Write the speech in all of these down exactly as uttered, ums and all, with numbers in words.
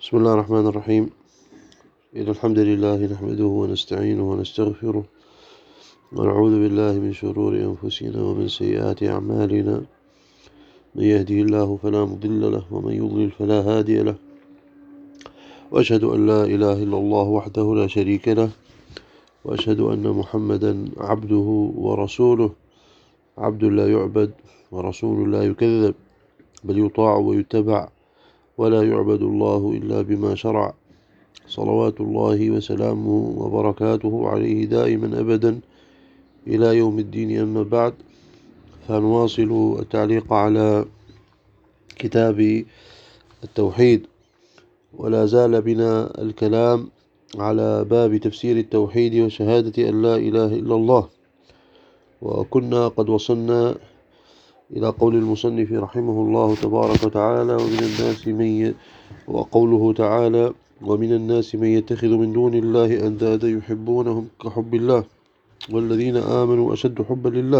بسم الله الرحمن الرحيم. إن الحمد لله نحمده ونستعينه ونستغفره ونعوذ بالله من شرور أنفسنا ومن سيئات أعمالنا. من يهده الله فلا مضل له ومن يضلل فلا هادي له، وأشهد أن لا إله إلا الله وحده لا شريك له، وأشهد أن محمدا عبده ورسوله، عبد لا يعبد ورسول لا يكذب، بل يطاع ويتبع، ولا يعبد الله إلا بما شرع، صلوات الله وسلامه وبركاته عليه دائما أبدا إلى يوم الدين. أما بعد، فنواصل التعليق على كتاب التوحيد، ولا زال بنا الكلام على باب تفسير التوحيد وشهادة أن لا إله إلا الله. وكنا قد وصلنا إلى قول المصنف رحمه الله تبارك وتعالى: ومن الناس من ي... وقوله تعالى: ومن الناس من يتخذ من دون الله أندادا يحبونهم كحب الله والذين آمنوا أشد حبا لله.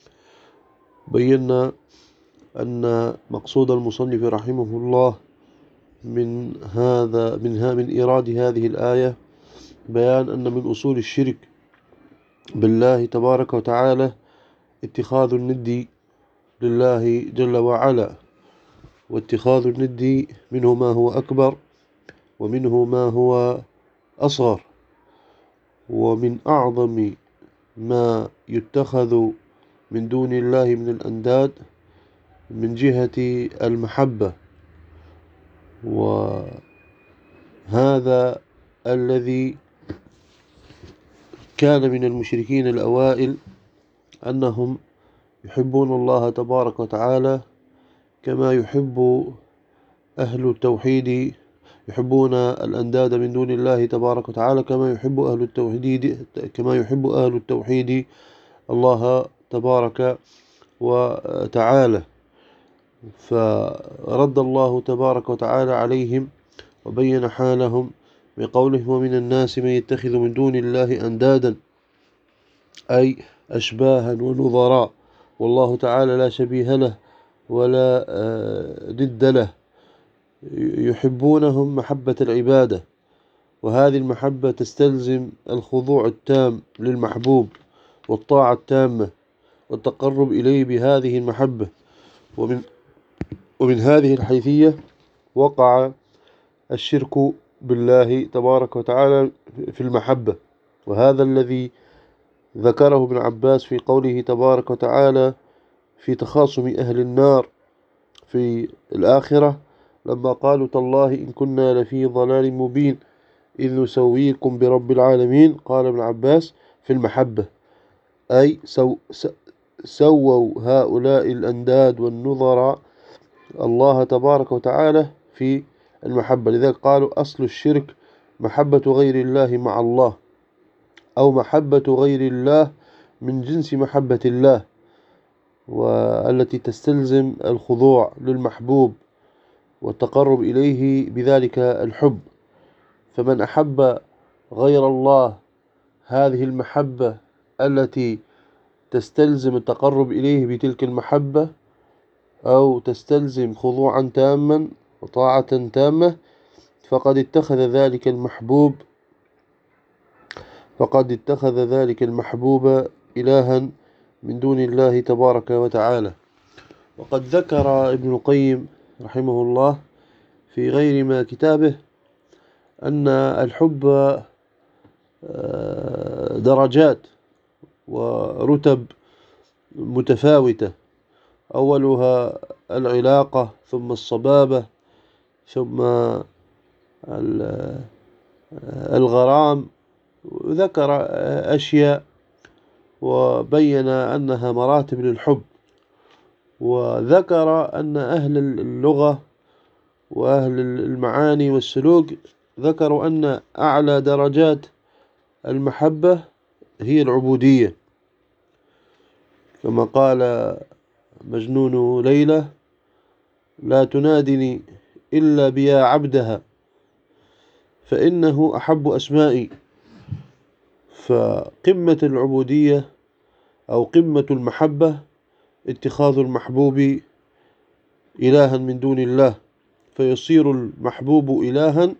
بينا أن مقصود المصنف رحمه الله من هذا منها من إيراد هذه الآية بيان أن من أصول الشرك بالله تبارك وتعالى اتخاذ الند لله جل وعلا، واتخاذ الند منه ما هو أكبر ومنه ما هو أصغر. ومن أعظم ما يتخذ من دون الله من الأنداد من جهة المحبة، وهذا الذي كان من المشركين الأوائل أنهم يحبون الله تبارك وتعالى كما يحب أهل التوحيد، يحبون الأنداد من دون الله تبارك وتعالى كما يحب أهل التوحيد كما يحب أهل التوحيد الله تبارك وتعالى. فرد الله تبارك وتعالى عليهم وبين حالهم بقوله: ومن الناس من يتخذ من دون الله أندادا، أي أشباها ونظراء، والله تعالى لا شبيه له ولا ضد له، يحبونهم محبة العبادة. وهذه المحبة تستلزم الخضوع التام للمحبوب والطاعة التامة والتقرب إليه بهذه المحبة. ومن ومن هذه الحيثية وقع الشرك بالله تبارك وتعالى في المحبة، وهذا الذي ذكره ابن عباس في قوله تبارك وتعالى في تخاصم أهل النار في الآخرة لما قالوا: تالله إن كنا لفي ضلال مبين إذ نسويكم برب العالمين. قال ابن عباس: في المحبة، أي سو سووا هؤلاء الأنداد والنظراء الله تبارك وتعالى في المحبة. لذلك قالوا: أصل الشرك محبة غير الله مع الله، أو محبة غير الله من جنس محبة الله، والتي تستلزم الخضوع للمحبوب والتقرب إليه بذلك الحب. فمن أحب غير الله هذه المحبة التي تستلزم التقرب إليه بتلك المحبة، أو تستلزم خضوعا تاما وطاعة تامة، فقد اتخذ ذلك المحبوب فقد اتخذ ذلك المحبوب إلها من دون الله تبارك وتعالى. وقد ذكر ابن القيم رحمه الله في غير ما كتابه أن الحب درجات ورتب متفاوتة، أولها العلاقة، ثم الصبابة، ثم الغرام. ذكر أشياء وبين أنها مراتب للحب، وذكر أن أهل اللغة وأهل المعاني والسلوك ذكروا أن أعلى درجات المحبة هي العبودية، كما قال مجنون ليلى: لا تنادني إلا بيا عبدها فإنه أحب أسمائي. فقمة العبودية أو قمة المحبة اتخاذ المحبوب إلها من دون الله، فيصير المحبوب إلها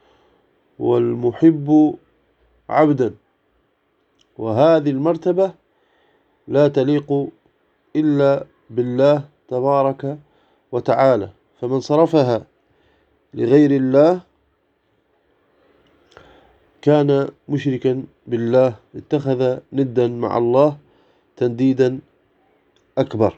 والمحب عبدا، وهذه المرتبة لا تليق إلا بالله تبارك وتعالى، فمن صرفها لغير الله كان مشركا بالله، اتخذ ندا مع الله تنديدا أكبر.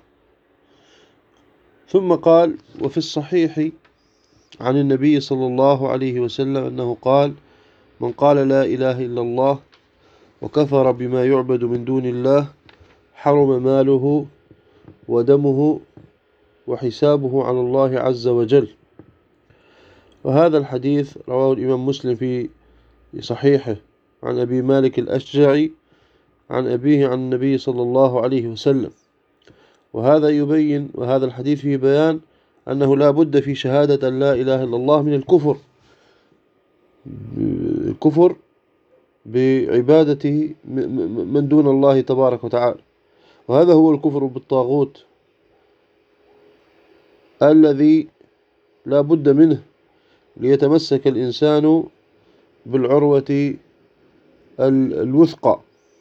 ثم قال: وفي الصحيح عن النبي صلى الله عليه وسلم أنه قال: من قال لا إله إلا الله وكفر بما يعبد من دون الله حرم ماله ودمه وحسابه على الله عز وجل. وهذا الحديث رواه الإمام مسلم في صحيحه عن أبي مالك الأشجعي عن أبيه عن النبي صلى الله عليه وسلم. وهذا يبين وهذا الحديث فيه بيان أنه لا بد في شهادة أن لا إله إلا الله من الكفر الكفر بعبادته من دون الله تبارك وتعالى، وهذا هو الكفر بالطاغوت الذي لا بد منه ليتمسك الإنسان بالعروة الوثقى.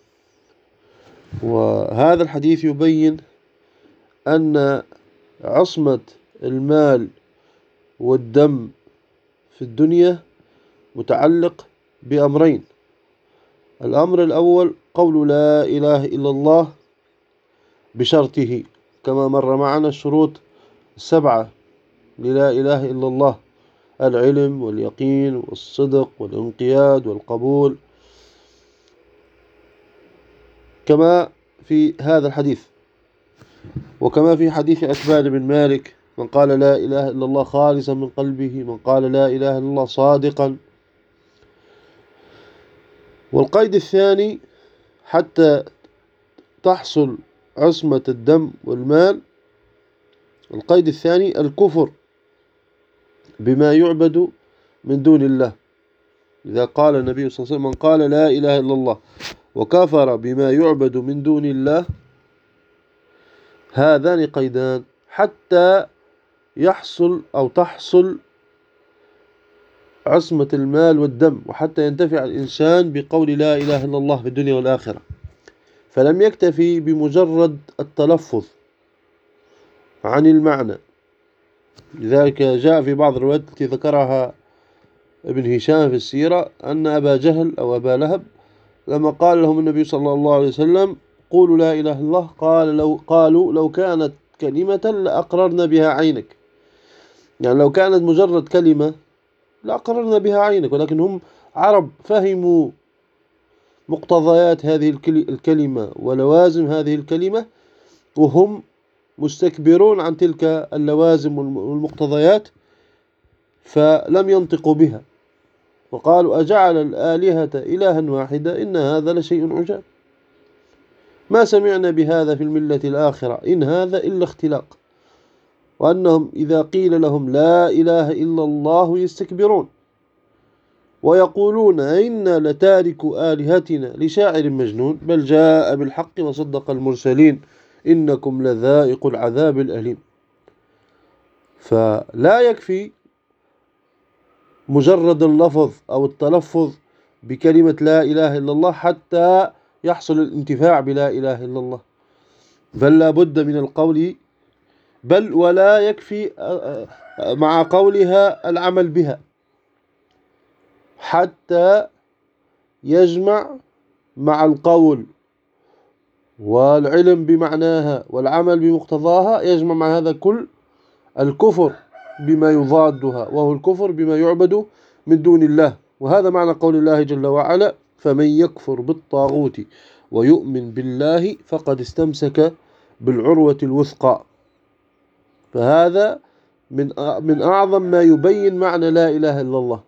وهذا الحديث يبين أن عصمة المال والدم في الدنيا متعلق بأمرين: الأمر الأول قول لا إله إلا الله بشرطه، كما مر معنا الشروط السبعة للا إله إلا الله: العلم واليقين والصدق والانقياد والقبول، كما في هذا الحديث. وكما في حديث أتبان بن مالك: من قال لا إله إلا الله خالصا من قلبه، من قال لا إله إلا الله صادقا. والقيد الثاني حتى تحصل عصمة الدم والمال، القيد الثاني الكفر بما يعبد من دون الله. إذا قال النبي صلى الله عليه وسلم: من قال لا إله إلا الله وكفر بما يعبد من دون الله، هذان قيدان حتى يحصل أو تحصل عصمة المال والدم، وحتى ينتفع الإنسان بقول لا إله إلا الله في الدنيا والآخرة. فلم يكتفي بمجرد التلفظ عن المعنى. لذلك جاء في بعض الروايات التي ذكرها ابن هشام في السيرة أن أبا جهل أو أبا لهب لما قال لهم النبي صلى الله عليه وسلم: قولوا لا إله إلا الله، قال لو قالوا لو كانت كلمة لأقررنا بها عينك. يعني لو كانت مجرد كلمة لأقررنا بها عينك، ولكن هم عرب فهموا مقتضيات هذه الكلمة ولوازم هذه الكلمة، وهم مستكبرون عن تلك اللوازم والمقتضيات، فلم ينطقوا بها، وقالوا: أجعل الآلهة إلها واحدة إن هذا لشيء عجاب، ما سمعنا بهذا في الملة الآخرة إن هذا إلا اختلاق. وأنهم إذا قيل لهم لا إله إلا الله يستكبرون ويقولون: إنا لتاركوا آلهتنا لشاعر مجنون بل جاء بالحق وصدق المرسلين إنكم لذائق العذاب الأليم. فلا يكفي مجرد اللفظ أو التلفظ بكلمة لا إله إلا الله حتى يحصل الانتفاع بلا إله إلا الله، بل لا بد من القول، بل ولا يكفي مع قولها العمل بها حتى يجمع مع القول والعلم بمعناها والعمل بمقتضاها، يجمع مع هذا كل الكفر بما يضادها، وهو الكفر بما يعبد من دون الله. وهذا معنى قول الله جل وعلا: فمن يكفر بالطاغوت ويؤمن بالله فقد استمسك بالعروة الوثقى. فهذا من من أعظم ما يبين معنى لا إله إلا الله،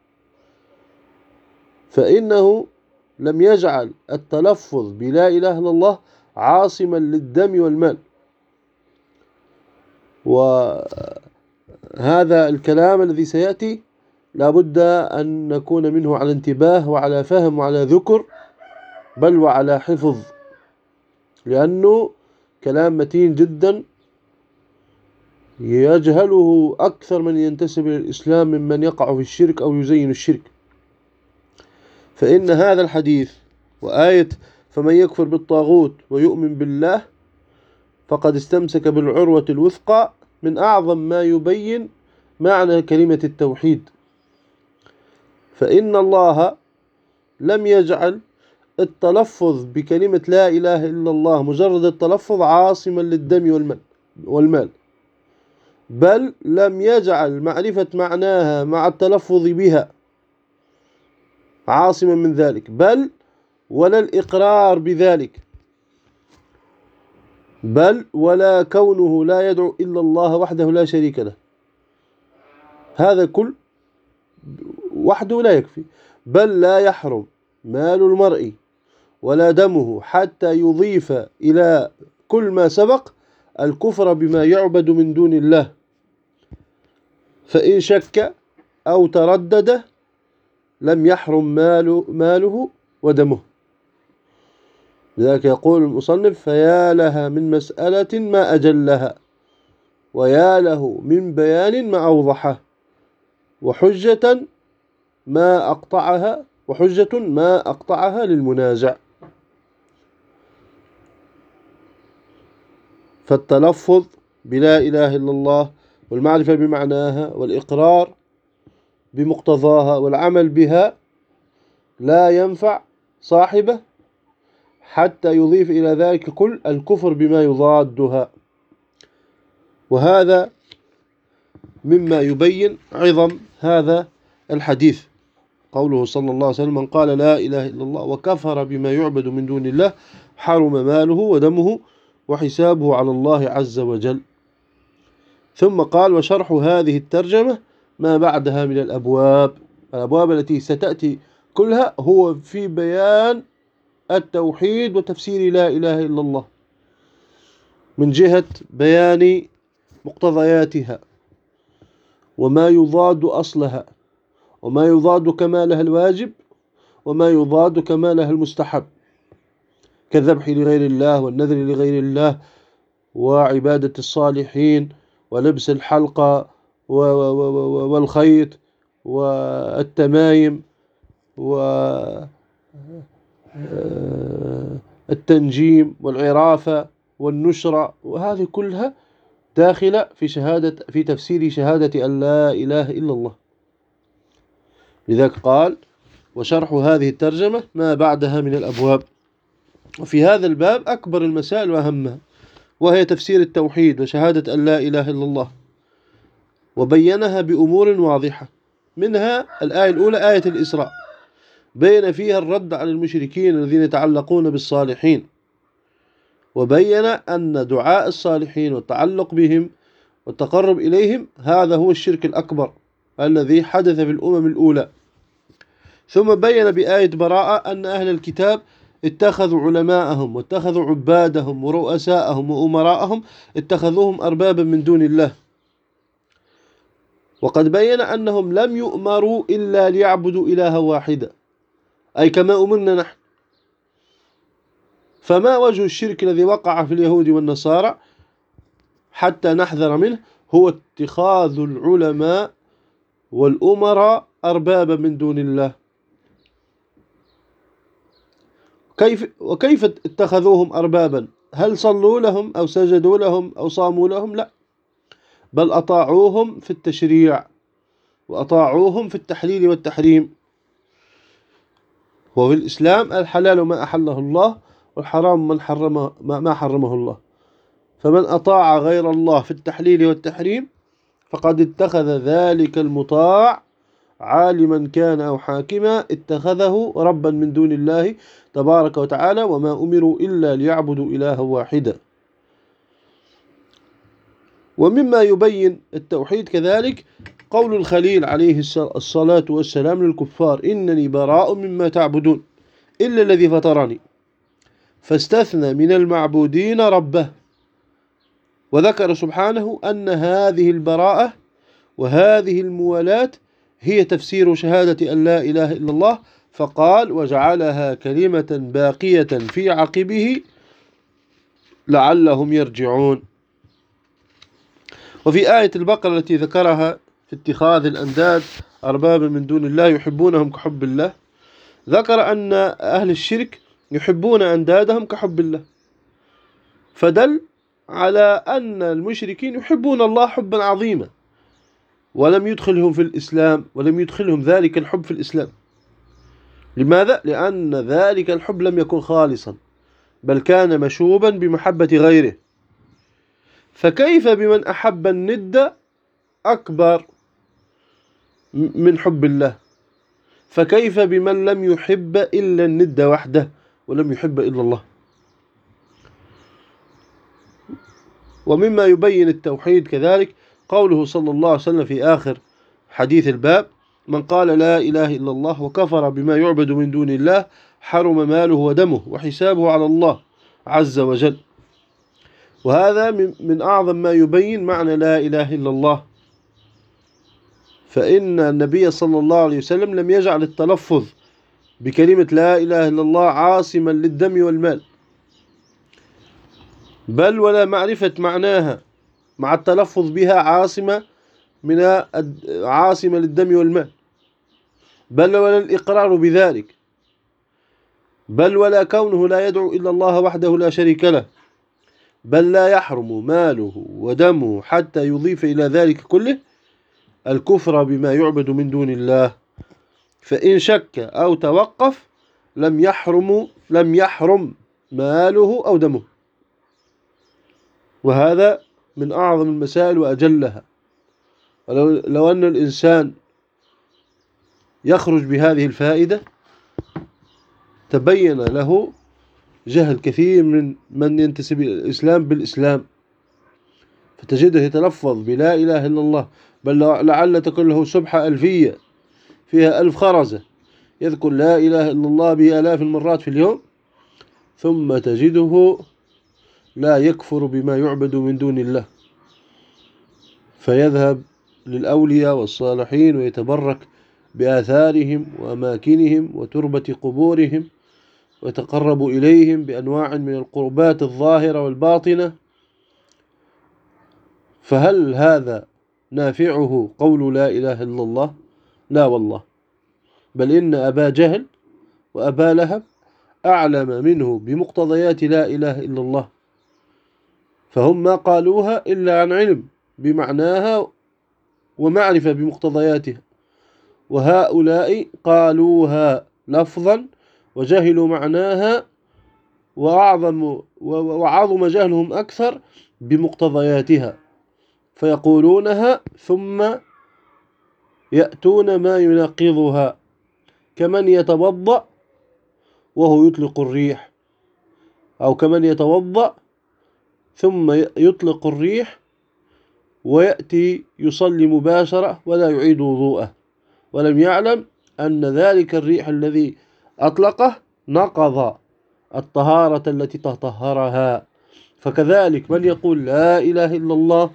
فإنه لم يجعل التلفظ بلا إله إلا الله عاصما للدم والمال. وهذا الكلام الذي سيأتي لا بد أن نكون منه على انتباه وعلى فهم وعلى ذكر، بل وعلى حفظ، لأنه كلام متين جدا يجهله أكثر من ينتسب إلى الإسلام ممن يقع في الشرك أو يزين الشرك. فإن هذا الحديث وآية فمن يكفر بالطاغوت ويؤمن بالله فقد استمسك بالعروة الوثقى من أعظم ما يبين معنى كلمة التوحيد. فإن الله لم يجعل التلفظ بكلمة لا إله إلا الله مجرد التلفظ عاصما للدم والمال، بل لم يجعل معرفة معناها مع التلفظ بها عاصما من ذلك، بل ولا الإقرار بذلك، بل ولا كونه لا يدعو إلا الله وحده لا شريك له. هذا كل وحده لا يكفي، بل لا يحرم مال المرء ولا دمه حتى يضيف إلى كل ما سبق الكفر بما يعبد من دون الله، فإن شك أو تردد لم يحرم ماله, ماله ودمه. لذلك يقول المصنف فيا لها من مسألة ما أجلها، ويا له من بيان ما أوضحه، وحجة ما أقطعها وحجة ما أقطعها للمنازع. فالتلفظ بلا إله إلا الله والمعرفة بمعناها والإقرار بمقتضاها والعمل بها لا ينفع صاحبه حتى يضيف إلى ذلك كل الكفر بما يضادها. وهذا مما يبين عظم هذا الحديث، قوله صلى الله عليه وسلم من قال لا إله إلا الله وكفر بما يعبد من دون الله حرم ماله ودمه وحسابه على الله عز وجل. ثم قال وشرح هذه الترجمة ما بعدها من الأبواب الأبواب التي ستأتي كلها هو في بيان التوحيد وتفسير لا إله إلا الله من جهة بيان مقتضياتها وما يضاد أصلها وما يضاد كمالها الواجب وما يضاد كمالها المستحب كالذبح لغير الله والنذر لغير الله وعبادة الصالحين ولبس الحلقة والخيط والتمايم والتنجيم والعرافة والنشرة، وهذه كلها داخلة في شهادة في تفسير شهادة أن لا إله إلا الله. لذلك قال وشرح هذه الترجمة ما بعدها من الأبواب. وفي هذا الباب أكبر المسائل وأهمها وهي تفسير التوحيد وشهادة أن لا إله إلا الله، وبينها بأمور واضحة. منها الآية الأولى آية الإسراء بين فيها الرد على المشركين الذين يتعلقون بالصالحين، وبين أن دعاء الصالحين والتعلق بهم والتقرب إليهم هذا هو الشرك الأكبر الذي حدث في الأمم الأولى. ثم بين بآية براءة أن أهل الكتاب اتخذوا علماءهم واتخذوا عبادهم ورؤساءهم وأمراءهم اتخذوهم أربابا من دون الله، وقد بين أنهم لم يؤمروا إلا ليعبدوا إلها واحدا أي كما أمرنا نحن. فما وجه الشرك الذي وقع في اليهود والنصارى حتى نحذر منه؟ هو اتخاذ العلماء والأمراء أربابا من دون الله. كيف وكيف اتخذوهم أربابا؟ هل صلوا لهم أو سجدوا لهم أو صاموا لهم؟ لا، بل أطاعوهم في التشريع وأطاعوهم في التحليل والتحريم. وفي الإسلام الحلال ما أحله الله والحرام من حرمه ما حرمه الله، فمن أطاع غير الله في التحليل والتحريم فقد اتخذ ذلك المطاع عالما كان أو حاكما اتخذه ربا من دون الله تبارك وتعالى، وما أمروا إلا ليعبدوا إلها واحدا. ومما يبين التوحيد كذلك قول الخليل عليه الصلاة والسلام للكفار إنني براء مما تعبدون إلا الذي فطرني، فاستثنى من المعبودين ربه، وذكر سبحانه أن هذه البراءة وهذه الموالاة هي تفسير شهادة أن لا إله إلا الله، فقال وجعلها كلمة باقية في عقبه لعلهم يرجعون. وفي آية البقرة التي ذكرها في اتخاذ الأنداد أربابا من دون الله يحبونهم كحب الله، ذكر أن أهل الشرك يحبون أندادهم كحب الله، فدل على أن المشركين يحبون الله حبا عظيما، ولم يدخلهم في الإسلام، ولم يدخلهم ذلك الحب في الإسلام. لماذا؟ لأن ذلك الحب لم يكن خالصا، بل كان مشوبا بمحبة غيره. فكيف بمن أحب الند أكبر من حب الله؟ فكيف بمن لم يحب إلا الند وحده ولم يحب إلا الله؟ ومما يبين التوحيد كذلك قوله صلى الله عليه وسلم في آخر حديث الباب: من قال لا إله إلا الله وكفر بما يعبد من دون الله حرم ماله ودمه وحسابه على الله عز وجل. وهذا من أعظم ما يبين معنى لا إله إلا الله، فإن النبي صلى الله عليه وسلم لم يجعل التلفظ بكلمة لا إله إلا الله عاصما للدم والمال، بل ولا معرفة معناها مع التلفظ بها عاصمة من عاصمة للدم والمال، بل ولا الإقرار بذلك، بل ولا كونه لا يدعو إلا الله وحده لا شريك له، بل لا يحرم ماله ودمه حتى يضيف إلى ذلك كله الكفر بما يعبد من دون الله. فإن شك أو توقف لم يحرم لم يحرم ماله أو دمه. وهذا من أعظم المسائل وأجلها. ولو لو أن الإنسان يخرج بهذه الفائدة تبين له جهل كثير من من ينتسب إلى الإسلام بالإسلام، فتجده يتلفظ بلا إله إلا الله، بل لعل تكون له سبحة ألفية فيها ألف خرزة يذكر لا إله إلا الله بآلاف المرات في اليوم، ثم تجده لا يكفر بما يعبد من دون الله، فيذهب للأولياء والصالحين ويتبرك بآثارهم وأماكنهم وتربة قبورهم ويتقرب إليهم بأنواع من القربات الظاهرة والباطنة. فهل هذا نافعه قول لا إله إلا الله؟ لا والله، بل إن أبا جهل وأبا لهب أعلم منه بمقتضيات لا إله إلا الله، فهم ما قالوها إلا عن علم بمعناها ومعرفة بمقتضياتها، وهؤلاء قالوها لفظا وجهلوا معناها، وأعظم وعظم جهلهم أكثر بمقتضياتها، فيقولونها ثم يأتون ما يناقضها، كمن يتوضأ وهو يطلق الريح، أو كمن يتوضأ ثم يطلق الريح ويأتي يصلي مباشرة ولا يعيد وضوءه، ولم يعلم أن ذلك الريح الذي أطلقه نقض الطهارة التي تطهرها. فكذلك من يقول لا إله إلا الله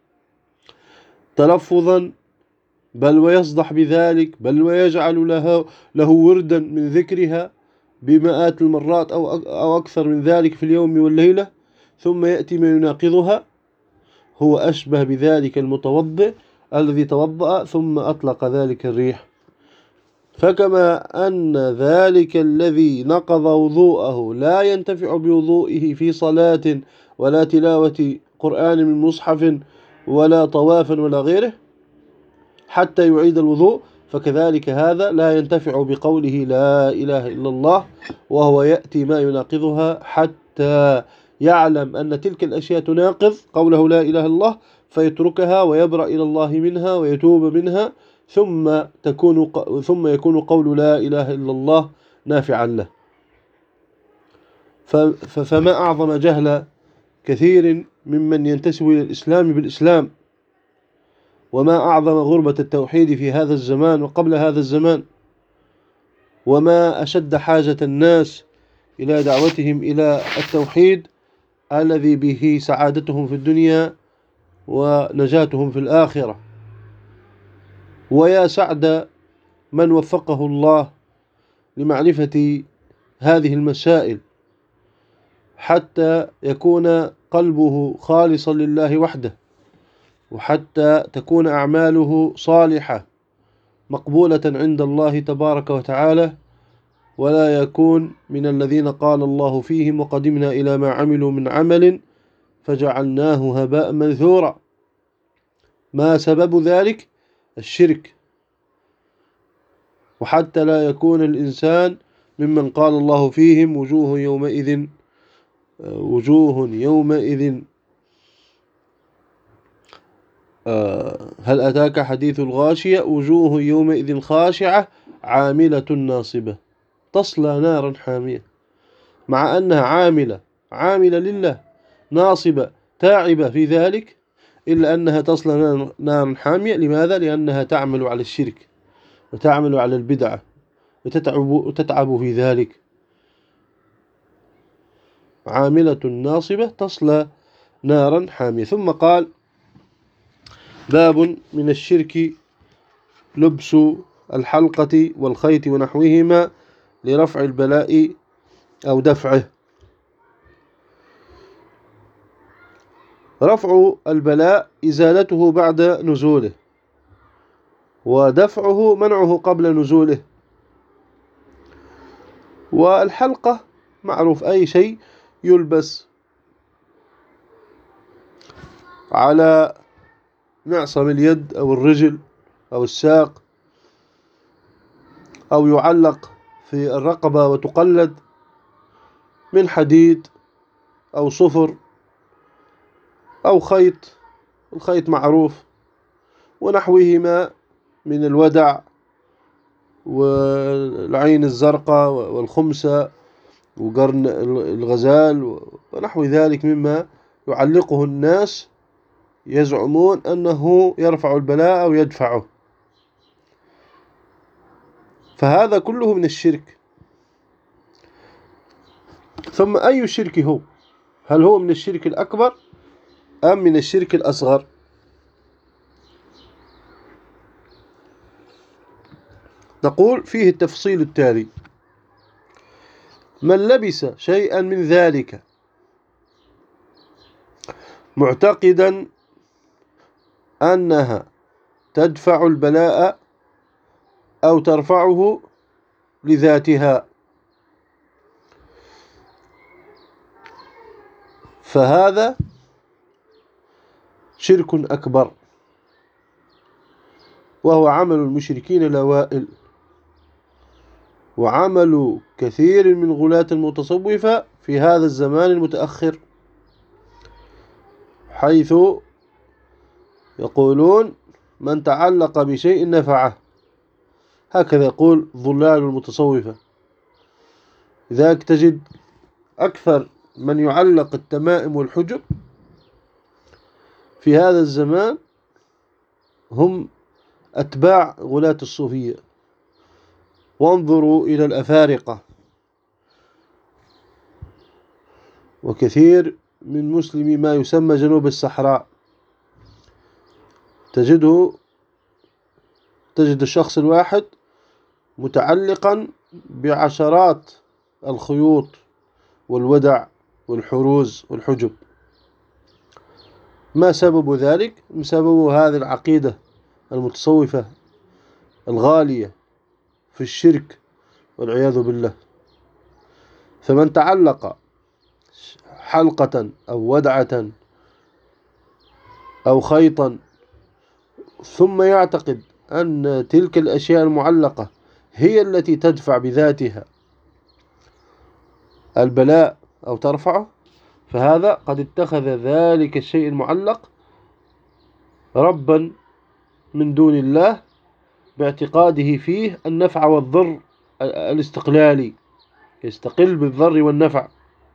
تلفظا، بل ويصدح بذلك، بل ويجعل له, له وردا من ذكرها بمئات المرات أو, أو أكثر من ذلك في اليوم والليلة، ثم يأتي ما يناقضها، هو أشبه بذلك المتوضئ الذي توضأ ثم أطلق ذلك الريح. فكما أن ذلك الذي نقض وضوءه لا ينتفع بوضوئه في صلاة ولا تلاوة قرآن من مصحف ولا طوافا ولا غيره حتى يعيد الوضوء، فكذلك هذا لا ينتفع بقوله لا إله إلا الله وهو يأتي ما يناقضها حتى يعلم أن تلك الأشياء تناقض قوله لا إله إلا الله، فيتركها ويبرأ إلى الله منها ويتوب منها، ثم تكون ثم يكون قول لا إله إلا الله نافعا له. فما أعظم جهل كثير ممن ينتسب إلى الإسلام بالإسلام، وما أعظم غربة التوحيد في هذا الزمان وقبل هذا الزمان، وما أشد حاجة الناس إلى دعوتهم إلى التوحيد الذي به سعادتهم في الدنيا ونجاتهم في الآخرة. ويا سعد من وفقه الله لمعرفة هذه المسائل حتى يكون قلبه خالصا لله وحده، وحتى تكون أعماله صالحة مقبولة عند الله تبارك وتعالى، ولا يكون من الذين قال الله فيهم وقدمنا إلى ما عملوا من عمل فجعلناه هباء منثورا. ما سبب ذلك؟ الشرك. وحتى لا يكون الإنسان ممن قال الله فيهم وجوه يومئذ وجوه يومئذ هل أتاك حديث الغاشية وجوه يومئذ خاشعة عاملة ناصبة تصلى نارا حامية، مع أنها عاملة عاملة لله ناصبة تعبة في ذلك، إلا أنها تصلى نارا حامية. لماذا؟ لأنها تعمل على الشرك وتعمل على البدعة وتتعب, وتتعب في ذلك. عاملة ناصبة تصلى نارا حامية. ثم قال: باب من الشرك لبس الحلقة والخيط ونحوهما لرفع البلاء أو دفعه. رفع البلاء إزالته بعد نزوله، ودفعه منعه قبل نزوله. والحلقة معروف أي شيء يلبس على معصم اليد أو الرجل أو الساق، أو يعلق في الرقبة وتقلد من حديد أو صفر أو خيط، الخيط معروف، ونحوهما من الودع والعين الزرقاء والخمسة وقرن الغزال ونحو ذلك مما يعلقه الناس يزعمون أنه يرفع البلاء أو يدفعه. فهذا كله من الشرك. ثم أي الشرك هو؟ هل هو من الشرك الأكبر أم من الشرك الأصغر؟ نقول فيه التفصيل التالي: من لبس شيئا من ذلك معتقدا أنها تدفع البلاء أو ترفعه لذاتها، فهذا شرك أكبر، وهو عمل المشركين الأوائل وعمل كثير من غلاة المتصوفة في هذا الزمان المتأخر، حيث يقولون من تعلق بشيء نفعه، هكذا يقول ضلال المتصوفة. لذلك تجد أكثر من يعلق التمائم والحجب في هذا الزمان هم أتباع غلاة الصوفية. وانظروا إلى الأفارقة، وكثير من مسلمي ما يسمى جنوب الصحراء تجده تجد الشخص الواحد متعلقا بعشرات الخيوط والودع والحروز والحجب. ما سبب ذلك؟ سبب هذه العقيدة المتصوفة الغالية في الشرك والعياذ بالله. فمن تعلق حلقة أو ودعة أو خيطا ثم يعتقد أن تلك الأشياء المعلقة هي التي تدفع بذاتها البلاء أو ترفعه، فهذا قد اتخذ ذلك الشيء المعلق ربا من دون الله، باعتقاده فيه النفع والضر الاستقلالي، يستقل بالضر والنفع.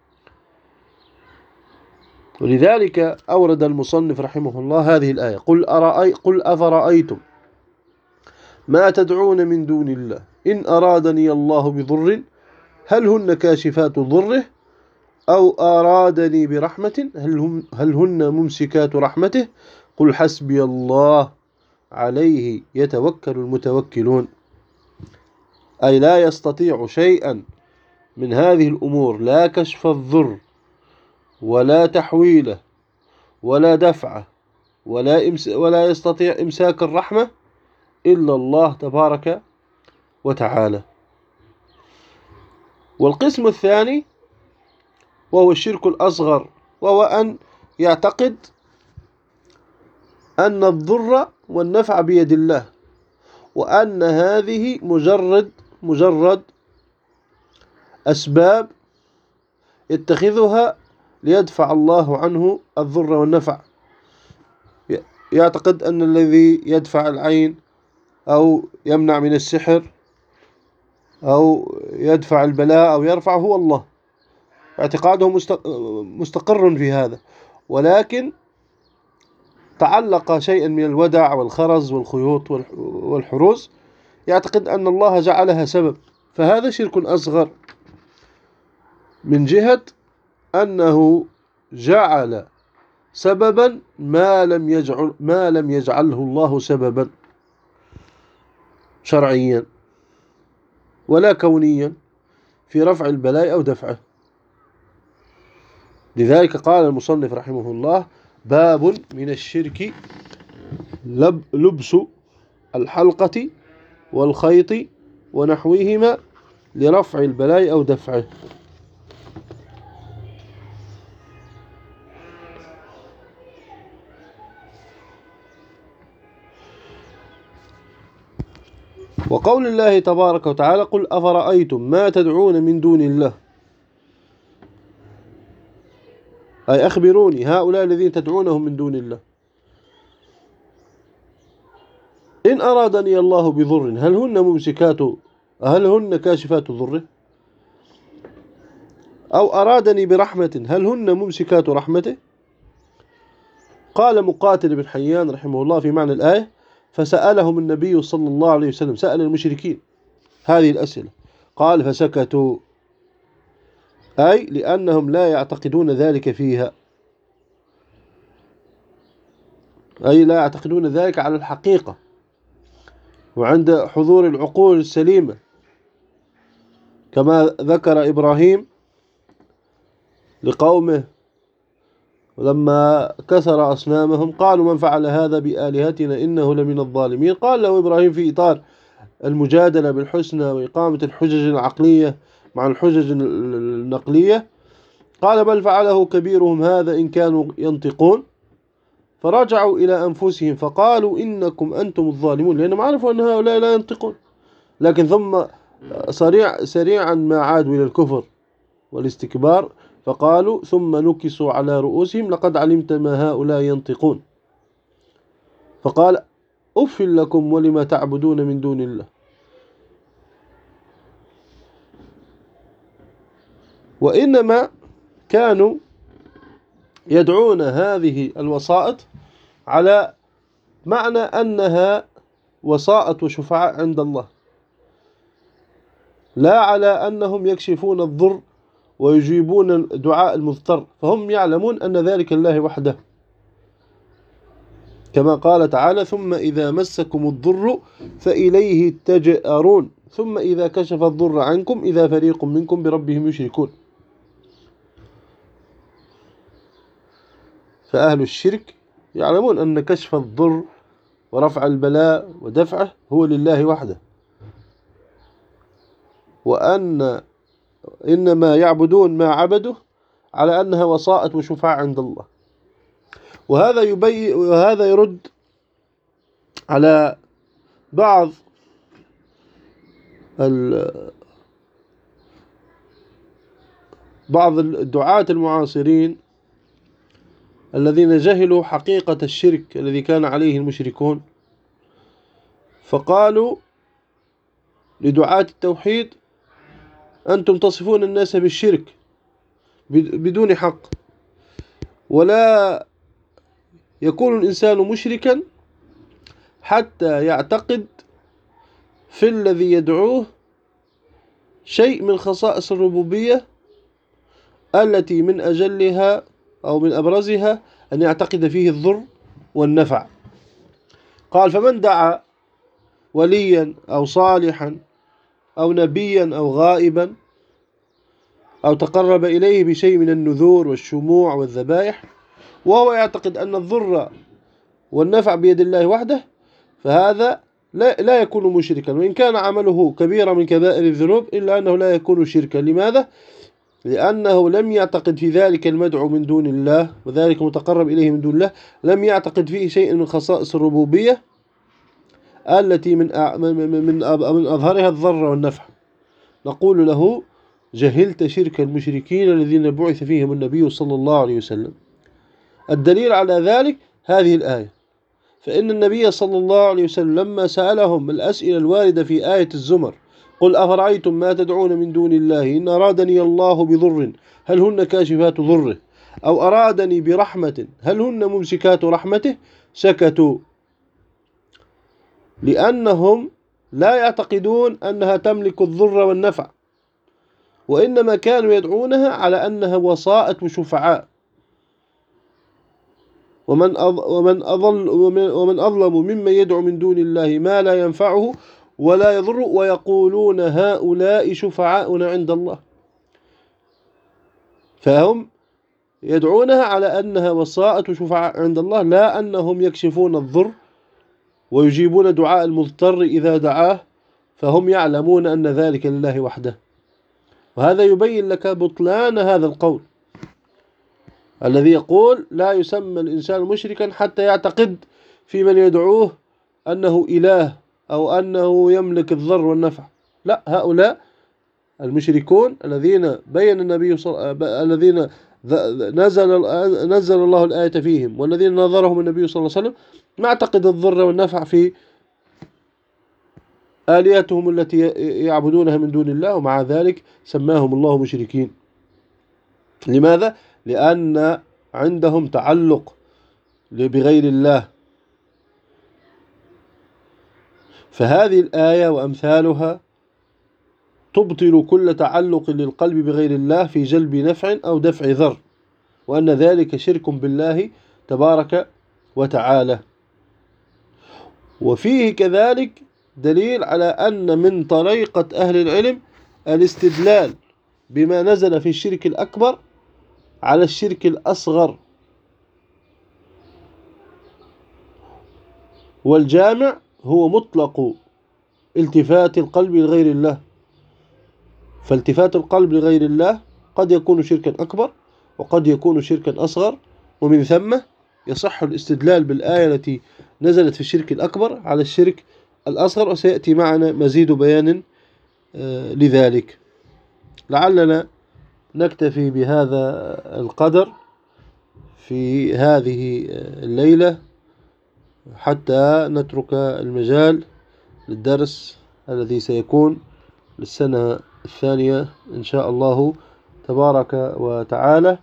ولذلك أورد المصنف رحمه الله هذه الآية: قل, أرأي قل أفرأيتم ما تدعون من دون الله إن أرادني الله بضر هل هن كاشفات ضره أو أرادني برحمة هل, هم هل هن ممسكات رحمته قل حسبي الله عليه يتوكل المتوكلون. أي لا يستطيع شيئا من هذه الأمور، لا كشف الضر ولا تحويله ولا دفعه ولا, إمس ولا يستطيع إمساك الرحمة إلا الله تبارك وتعالى. والقسم الثاني وهو الشرك الأصغر، وهو أن يعتقد أن الضر والنفع بيد الله، وأن هذه مجرد مجرد أسباب يتخذها ليدفع الله عنه الضر والنفع. يعتقد أن الذي يدفع العين أو يمنع من السحر أو يدفع البلاء أو يرفع هو الله، اعتقاده مستقر في هذا، ولكن تعلق شيئا من الودع والخرز والخيوط والحروز، يعتقد أن الله جعلها سبب، فهذا شرك أصغر من جهة أنه جعل سببا ما لم يجعل ما لم يجعله الله سببا شرعيا ولا كونيا في رفع البلاء أو دفعه. لذلك قال المصنف رحمه الله: باب من الشرك لب لبس الحلقة والخيط ونحوهما لرفع البلاء أو دفعه. وقول الله تبارك وتعالى: قل أفرأيتم ما تدعون من دون الله، أي أخبروني هؤلاء الذين تدعونهم من دون الله، إن أرادني الله بضر هل هن ممسكات هل هن كاشفات ضره، أو أرادني برحمة هل هن ممسكات رحمته. قال مقاتل بن حيان رحمه الله في معنى الآية: فسألهم النبي صلى الله عليه وسلم، سأل المشركين هذه الأسئلة، قال: فسكتوا، أي لأنهم لا يعتقدون ذلك فيها، أي لا يعتقدون ذلك على الحقيقة وعند حضور العقول السليمة، كما ذكر إبراهيم لقومه لما كسر أصنامهم، قالوا: من فعل هذا بآلهتنا إنه لمن الظالمين. قال له إبراهيم في إطار المجادلة بالحسنى وإقامة الحجج العقلية مع الحجج النقلية، قال: بل فعله كبيرهم هذا إن كانوا ينطقون. فرجعوا إلى أنفسهم فقالوا: إنكم أنتم الظالمون، لأنهم عرفوا أن هؤلاء لا ينطقون، لكن ثم سريع سريعا ما عادوا إلى الكفر والاستكبار، فقالوا ثم نكسوا على رؤوسهم: لقد علمت ما هؤلاء ينطقون. فقال: أف لكم ولما تعبدون من دون الله. وإنما كانوا يدعون هذه الوسائط على معنى أنها وسائط وشفعاء عند الله، لا على أنهم يكشفون الضر ويجيبون دعاء المضطر، فهم يعلمون أن ذلك الله وحده، كما قال تعالى: ثم إذا مسكم الضر فإليه تجأرون ثم إذا كشف الضر عنكم إذا فريق منكم بربهم يشركون. فأهل الشرك يعلمون أن كشف الضر ورفع البلاء ودفعه هو لله وحده، وأن إنما يعبدون ما عبده على أنها وسائط وشفاع عند الله. وهذا يبين وهذا يرد على بعض بعض الدعاة المعاصرين الذين جهلوا حقيقة الشرك الذي كان عليه المشركون، فقالوا لدعاة التوحيد: أنتم تصفون الناس بالشرك بدون حق، ولا يكون الإنسان مشركا حتى يعتقد في الذي يدعوه شيء من خصائص الربوبية التي من أجلها أو من أبرزها أن يعتقد فيه الضر والنفع. قال: فمن دعا وليا أو صالحا أو نبيا أو غائبا أو تقرب إليه بشيء من النذور والشموع والذبائح وهو يعتقد أن الضر والنفع بيد الله وحده، فهذا لا, لا يكون مشركا، وإن كان عمله كبيرة من كبائر الذنوب إلا أنه لا يكون شركا. لماذا؟ لأنه لم يعتقد في ذلك المدعو من دون الله وذلك متقرب إليه من دون الله، لم يعتقد فيه شيء من خصائص الربوبية التي من من من أظهرها الضر والنفع. نقول له: جهلت شرك المشركين الذين بعث فيهم النبي صلى الله عليه وسلم. الدليل على ذلك هذه الآية، فإن النبي صلى الله عليه وسلم لما سألهم الأسئلة الواردة في آية الزمر: قل أفرأيتم ما تدعون من دون الله إن أرادني الله بضر هل هن كاشفات ضره أو أرادني برحمة هل هن ممسكات رحمته، سكتوا، لأنهم لا يعتقدون أنها تملك الضر والنفع، وإنما كانوا يدعونها على أنها وسائط وشفعاء. ومن ومن أضل ومن أظلم ممن يدعو من دون الله ما لا ينفعه ولا يضر ويقولون هؤلاء شفعاؤنا عند الله. فهم يدعونها على أنها وسائط وشفعاء عند الله، لا أنهم يكشفون الضر ويجيبون دعاء المضطر إذا دعاه، فهم يعلمون أن ذلك لله وحده. وهذا يبين لك بطلان هذا القول الذي يقول لا يسمى الإنسان مشركا حتى يعتقد في من يدعوه أنه إله أو أنه يملك الضر والنفع. لا، هؤلاء المشركون الذين بين النبي صل... الذين نزل نزل الله الآية فيهم والذين نظرهم النبي صلى الله عليه وسلم ما اعتقد الضر والنفع في آلهتهم التي يعبدونها من دون الله، ومع ذلك سماهم الله مشركين. لماذا؟ لأن عندهم تعلق بغير الله. فهذه الآية وأمثالها تبطل كل تعلق للقلب بغير الله في جلب نفع أو دفع ضر، وأن ذلك شرك بالله تبارك وتعالى. وفيه كذلك دليل على أن من طريقة أهل العلم الاستدلال بما نزل في الشرك الأكبر على الشرك الأصغر، والجامع هو مطلق التفات القلب لغير الله. فالتفات القلب لغير الله قد يكون شركا أكبر وقد يكون شركا أصغر، ومن ثم يصح الاستدلال بالآية التي نزلت في الشرك الأكبر على الشرك الأصغر، وسيأتي معنا مزيد بيان لذلك. لعلنا نكتفي بهذا القدر في هذه الليلة حتى نترك المجال للدرس الذي سيكون للسنة الثانية إن شاء الله تبارك وتعالى.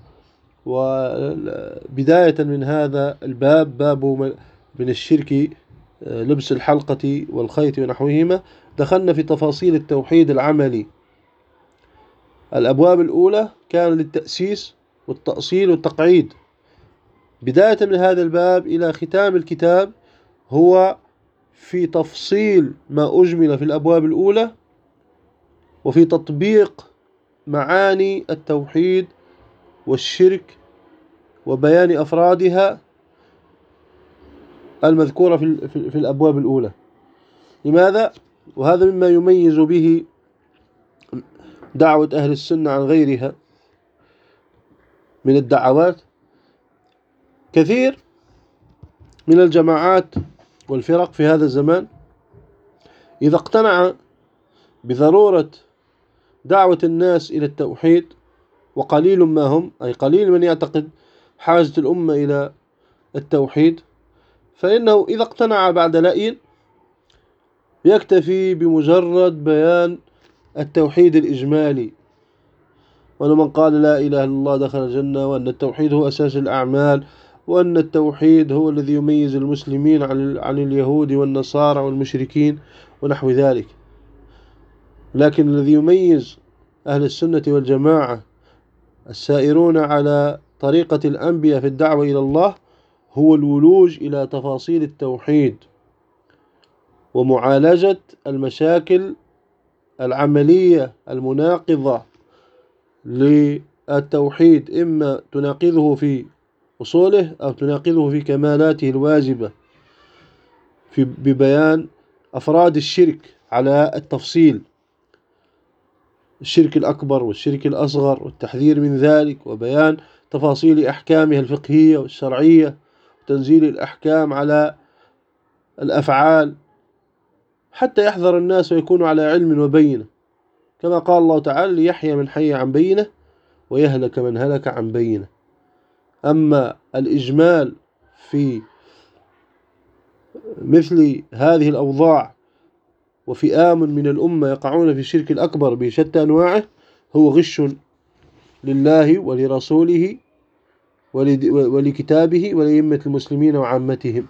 وبداية من هذا الباب، باب من الشرك لبس الحلقة والخيط ونحوهما، دخلنا في تفاصيل التوحيد العملي. الأبواب الأولى كان للتأسيس والتأصيل والتقعيد. بداية من هذا الباب إلى ختام الكتاب هو في تفصيل ما أجمل في الأبواب الأولى، وفي تطبيق معاني التوحيد والشرك وبيان أفرادها المذكورة في في الأبواب الأولى. لماذا؟ وهذا مما يميز به دعوة أهل السنة عن غيرها من الدعوات. كثير من الجماعات والفرق في هذا الزمان إذا اقتنع بضرورة دعوة الناس إلى التوحيد، وقليل ما هم، أي قليل من يعتقد حاجة الأمة إلى التوحيد، فإنه إذا اقتنع بعد لأي يكتفي بمجرد بيان التوحيد الإجمالي، وأن من قال لا إله إلا الله دخل الجنة، وأن التوحيد هو أساس الأعمال، وأن التوحيد هو الذي يميز المسلمين عن اليهود والنصارى والمشركين ونحو ذلك. لكن الذي يميز أهل السنة والجماعة السائرون على طريقة الأنبياء في الدعوة إلى الله هو الولوج إلى تفاصيل التوحيد ومعالجة المشاكل العملية المناقضة للتوحيد، إما تناقضه في أصوله أو تناقضه في كمالاته الواجبة في ببيان أفراد الشرك على التفصيل، الشرك الأكبر والشرك الأصغر والتحذير من ذلك، وبيان تفاصيل أحكامها الفقهية والشرعية، وتنزيل الأحكام على الأفعال حتى يحذر الناس ويكونوا على علم وبينة، كما قال الله تعالى: ليحيى من حي عن بينة ويهلك من هلك عن بينة. أما الإجمال في مثل هذه الأوضاع وفئام من الأمة يقعون في الشرك الأكبر بشتى أنواعه هو غش لله ولرسوله ولكتابه ولأئمة المسلمين وعامتهم.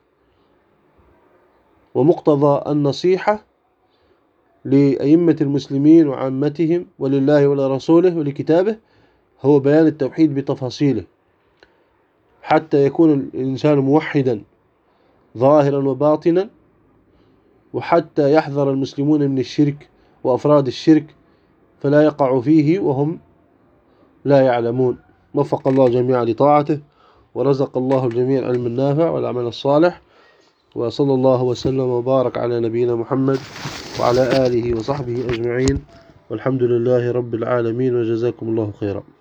ومقتضى النصيحة لأئمة المسلمين وعامتهم ولله ولرسوله ولكتابه هو بيان التوحيد بتفاصيله، حتى يكون الإنسان موحدا ظاهرا وباطنا، وحتى يحذر المسلمون من الشرك وأفراد الشرك فلا يقع فيه وهم لا يعلمون. وفق الله جميعا لطاعته، ورزق الله الجميع العلم النافع والعمل الصالح، وصلى الله وسلم وبارك على نبينا محمد وعلى آله وصحبه أجمعين، والحمد لله رب العالمين، وجزاكم الله خيرا.